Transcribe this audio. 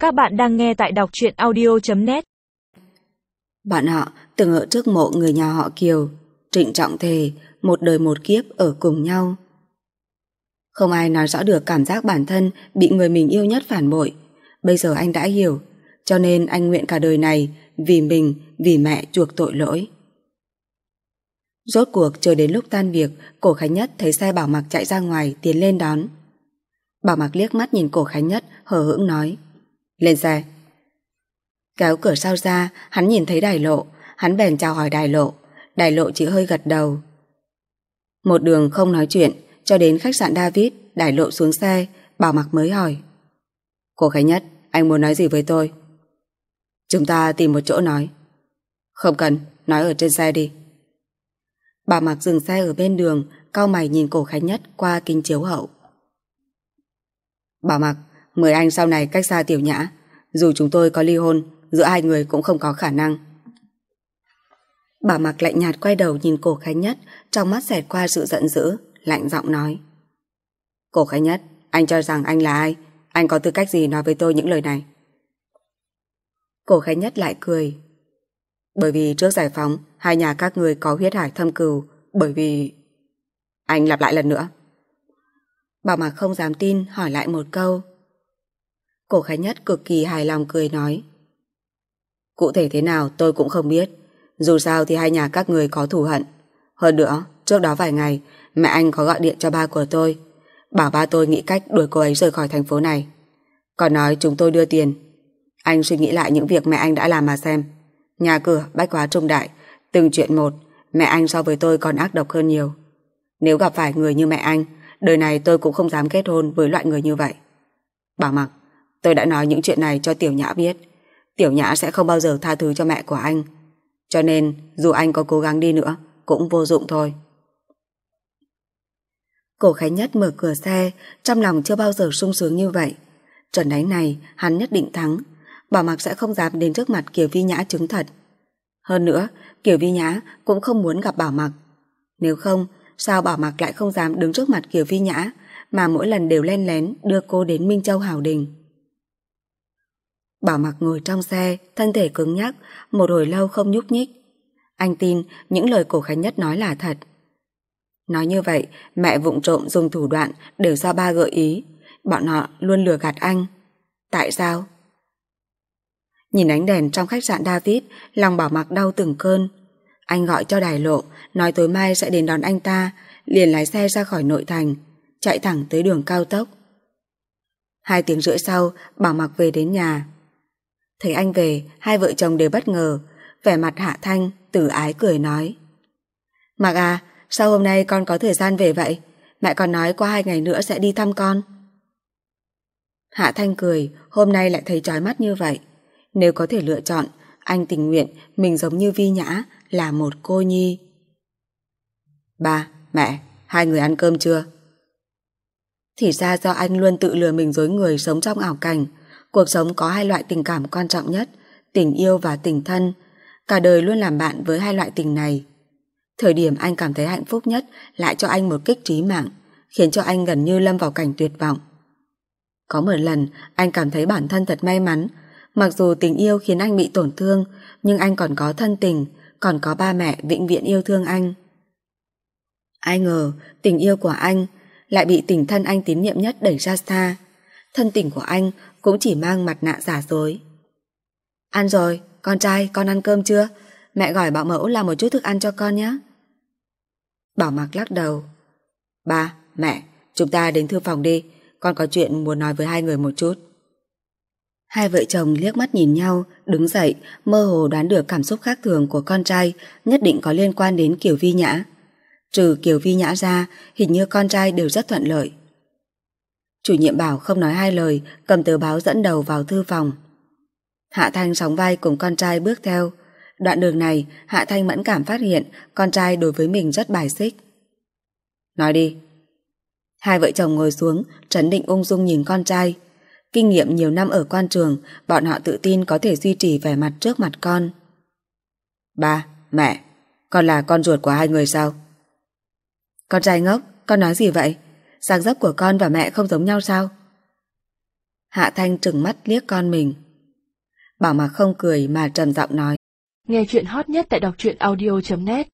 Các bạn đang nghe tại đọc truyện audio.net. Bọn họ từng ở trước mộ người nhà họ Kiều, trịnh trọng thề một đời một kiếp ở cùng nhau. Không ai nói rõ được cảm giác bản thân bị người mình yêu nhất phản bội. Bây giờ anh đã hiểu, cho nên anh nguyện cả đời này vì mình, vì mẹ chuộc tội lỗi. Rốt cuộc chờ đến lúc tan việc, Cổ Khánh Nhất thấy xe Bảo Mặc chạy ra ngoài tiến lên đón. Bảo Mặc liếc mắt nhìn Cổ Khánh Nhất, hờ hững nói: "Lên xe." Kéo cửa sau ra, hắn nhìn thấy Đài Lộ, hắn bèn chào hỏi Đài Lộ. Đài Lộ chỉ hơi gật đầu. Một đường không nói chuyện, cho đến khách sạn David, Đài Lộ xuống xe, Bảo Mặc mới hỏi: "Cổ Khánh Nhất, anh muốn nói gì với tôi?" "Chúng ta tìm một chỗ nói." "Không cần, nói ở trên xe đi." Bảo Mặc dừng xe ở bên đường, cau mày nhìn Cổ Khánh Nhất qua kính chiếu hậu. "Bảo Mặc, mời anh sau này cách xa Tiểu Nhã. Dù chúng tôi có ly hôn, giữa hai người cũng không có khả năng." Bảo Mặc lạnh nhạt quay đầu nhìn Cổ Khánh Nhất, trong mắt xẹt qua sự giận dữ, lạnh giọng nói: "Cổ Khánh Nhất, anh cho rằng anh là ai? Anh có tư cách gì nói với tôi những lời này?" Cổ Khánh Nhất lại cười: "Bởi vì trước giải phóng, hai nhà các người có huyết hải thâm cừu, bởi vì..." "Anh lặp lại lần nữa." Bảo Mặc không dám tin, hỏi lại một câu. Cổ Khánh Nhất cực kỳ hài lòng cười nói: "Cụ thể thế nào tôi cũng không biết. Dù sao thì hai nhà các người có thù hận. Hơn nữa, trước đó vài ngày, mẹ anh có gọi điện cho ba của tôi, bảo ba tôi nghĩ cách đuổi cô ấy rời khỏi thành phố này. Còn nói chúng tôi đưa tiền. Anh suy nghĩ lại những việc mẹ anh đã làm mà xem. Nhà cửa, bách hóa trung đại, từng chuyện một, mẹ anh so với tôi còn ác độc hơn nhiều. Nếu gặp phải người như mẹ anh, đời này tôi cũng không dám kết hôn với loại người như vậy. Bảo Mặc, tôi đã nói những chuyện này cho Tiểu Nhã biết. Tiểu Nhã sẽ không bao giờ tha thứ cho mẹ của anh. Cho nên dù anh có cố gắng đi nữa cũng vô dụng thôi." Cổ Khánh Nhất mở cửa xe, trong lòng chưa bao giờ sung sướng như vậy. Trận đánh này hắn nhất định thắng. Bảo Mặc sẽ không dám đến trước mặt Kiều Vi Nhã chứng thật. Hơn nữa, Kiều Vi Nhã cũng không muốn gặp Bảo Mặc. Nếu không, sao Bảo Mặc lại không dám đứng trước mặt Kiều Vi Nhã, mà mỗi lần đều len lén đưa cô đến Minh Châu Hào Đình. Bảo Mặc ngồi trong xe, thân thể cứng nhắc, một hồi lâu không nhúc nhích. Anh tin những lời Cổ Khánh Nhất nói là thật. Nói như vậy, mẹ vụng trộm dùng thủ đoạn đều do ba gợi ý. Bọn họ luôn lừa gạt anh. Tại sao? Nhìn ánh đèn trong khách sạn David, lòng Bảo Mặc đau từng cơn. Anh gọi cho Đài Lộ, nói tối mai sẽ đến đón anh ta, liền lái xe ra khỏi nội thành, chạy thẳng tới đường cao tốc. 2 tiếng rưỡi sau, Bảo Mặc về đến nhà. Thấy anh về, hai vợ chồng đều bất ngờ. Vẻ mặt Hạ Thanh tử ái cười nói: "Mặc à, sao hôm nay con có thời gian về vậy? Mẹ còn nói qua 2 ngày nữa sẽ đi thăm con." Hạ Thanh cười, hôm nay lại thấy chói mắt như vậy. Nếu có thể lựa chọn, anh tình nguyện mình giống như Vi Nhã, là một cô nhi. "Ba, mẹ, hai người ăn cơm chưa?" Thì ra do anh luôn tự lừa mình dối người sống trong ảo cảnh. Cuộc sống có 2 loại tình cảm quan trọng nhất, tình yêu và tình thân. Cả đời luôn làm bạn với 2 loại tình này. Thời điểm anh cảm thấy hạnh phúc nhất lại cho anh một kích trí mạng, khiến cho anh gần như lâm vào cảnh tuyệt vọng. Có một lần anh cảm thấy bản thân thật may mắn. Mặc dù tình yêu khiến anh bị tổn thương, nhưng anh còn có thân tình, còn có ba mẹ vĩnh viễn yêu thương anh. Ai ngờ tình yêu của anh lại bị tình thân anh tín nhiệm nhất đẩy ra xa. Thân tình của anh cũng chỉ mang mặt nạ giả dối. "Ăn rồi, con trai, con ăn cơm chưa? Mẹ gọi bảo mẫu làm một chút thức ăn cho con nhé." Bảo Mặc lắc đầu: "Ba, mẹ, chúng ta đến thư phòng đi. Con có chuyện muốn nói với hai người một chút." Hai vợ chồng liếc mắt nhìn nhau, đứng dậy, mơ hồ đoán được cảm xúc khác thường của con trai nhất định có liên quan đến Kiều Vi Nhã. Trừ Kiều Vi Nhã ra, hình như con trai đều rất thuận lợi. Chủ nhiệm Bảo không nói 2 lời, cầm tờ báo dẫn đầu vào thư phòng. Hạ Thanh sóng vai cùng con trai bước theo. Đoạn đường này, Hạ Thanh mẫn cảm phát hiện con trai đối với mình rất bài xích. "Nói đi." Hai vợ chồng ngồi xuống, trấn định ung dung nhìn con trai. Kinh nghiệm nhiều năm ở quan trường, bọn họ tự tin có thể duy trì vẻ mặt trước mặt con. "Ba, mẹ, con là con ruột của hai người sao?" "Con trai ngốc, con nói gì vậy? Dáng dấp của con và mẹ không giống nhau sao?" Hạ Thanh trừng mắt liếc con mình. Bảo Mặc không cười mà trầm giọng nói. Nghe chuyện hot nhất tại đọc truyện audio.net